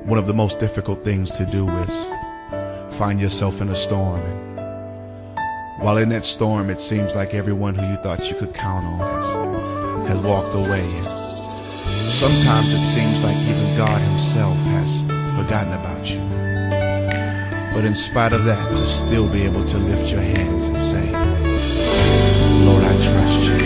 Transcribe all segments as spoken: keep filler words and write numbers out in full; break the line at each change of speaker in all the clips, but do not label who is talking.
One of the most difficult things to do is find yourself in a storm, and while in that storm it seems like everyone who you thought you could count on has, has walked away, and sometimes it seems like even God himself has forgotten about you. But in spite of that, to still be able to lift your hands and say, Lord, I trust you.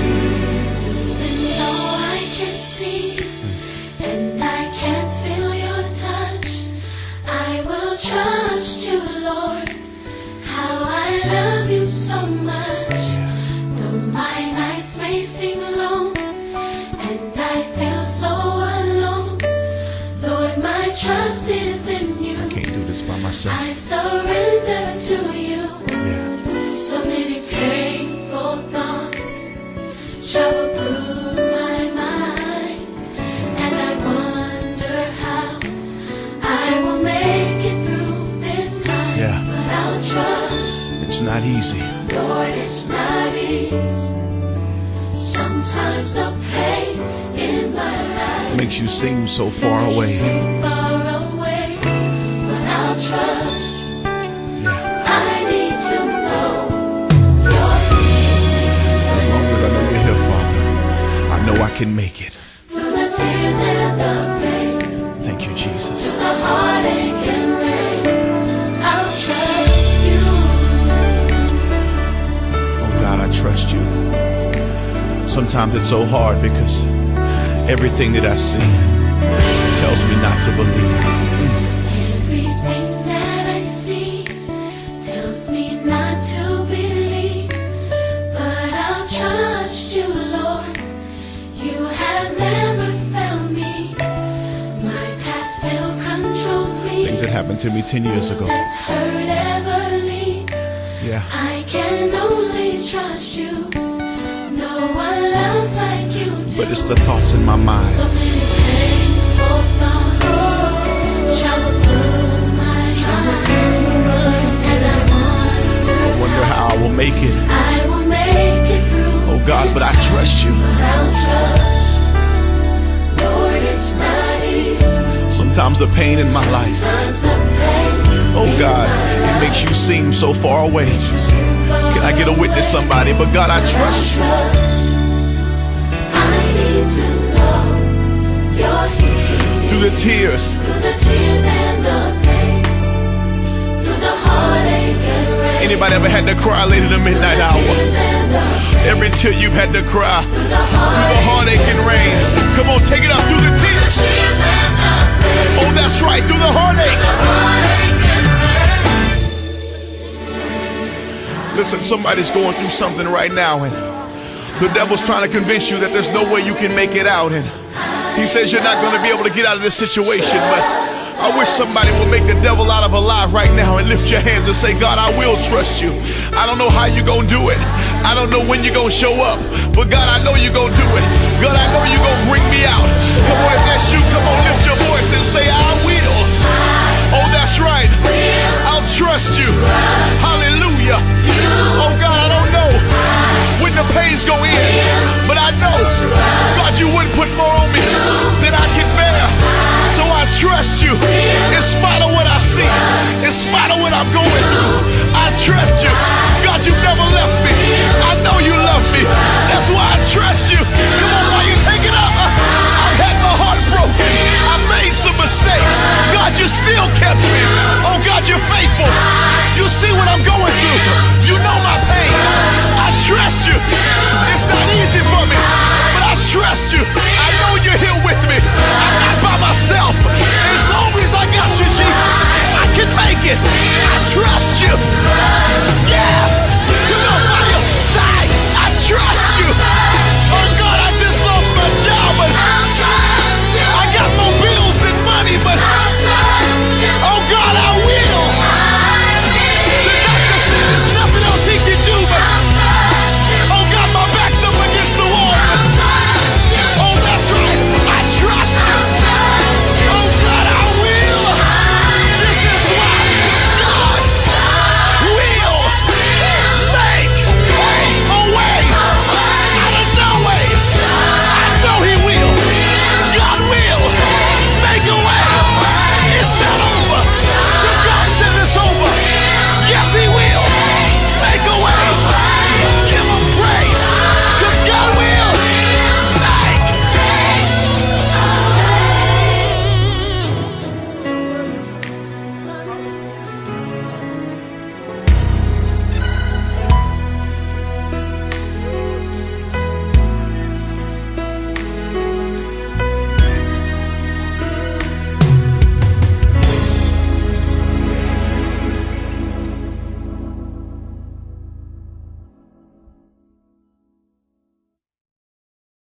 Trust you, Lord, how I love you so much. Though my nights may seem long and I feel so alone, Lord, my trust is in you.
I can't do this by myself.
I surrender to you.
Yeah.
So many painful thoughts travel through my mind, and I wonder how I will make it through this time.
Yeah.
But I'll trust.
It's not easy.
Lord, it's not easy. Sometimes the pain in my life
Makes you seem so far away.
seem far away. But I'll trust.
Yeah.
I need to know you're here.
As long as I know you're here, Father, I know I can make it.
Through the tears and the pain,
Thank you, Jesus.
through the heartache and rain, I'll trust you.
Oh God, I trust you. Sometimes it's so hard because everything that I see tells me not to believe.
Everything that I see tells me not to believe, but I'll trust you, Lord. You have never failed me. My past still controls me.
Things that happened to me ten years ago.
This hurt ever leave.
Yeah.
I can only trust you. No one loves like you do.
But it's the thoughts in my mind.
So many painful thoughts travel through my mind, and I wonder,
I wonder how I will make it.
I will make it through.
Oh God, but I
this
trust you.
time. I'll trust. Lord, it's not easy.
Sometimes the pain in my life,
Sometimes the pain
oh
in
God,
my
it
life
makes you seem so far away.
seem far
Can I get a witness,
away.
somebody? But God, I trust you.
I need to know you're here.
Through the tears,
Through the tears and the pain, through the heartache and rain.
anybody ever had to cry late in the midnight
Through the
hour?
tears and the pain,
Every tear you've had to cry,
through the
through the
heartache
heartache and rain. Come on, take it out through the tears.
tears and the pain,
Oh, that's right, through the heartache.
the heartache and rain.
Listen, somebody's going through something right now, and the devil's trying to convince you that there's no way you can make it out, and he says you're not going to be able to get out of this situation. But I wish somebody would make the devil out of a lie right now and lift your hands and say, God, I will trust you. I don't know how you're going to do it. I don't know when you're going to show up, but God, I know you're going to do it. God, I know you're going to bring me out. Come on, if that's you, come on, lift your voice and say, I will. Oh, that's right. I'll trust you. Hallelujah. Oh, God, I don't know when the pains go in, but I know, God, you wouldn't put more on me than I can bear. So I trust you in spite of what I see, in spite of what I'm going through. I trust you. God, you never left me. I know you love me.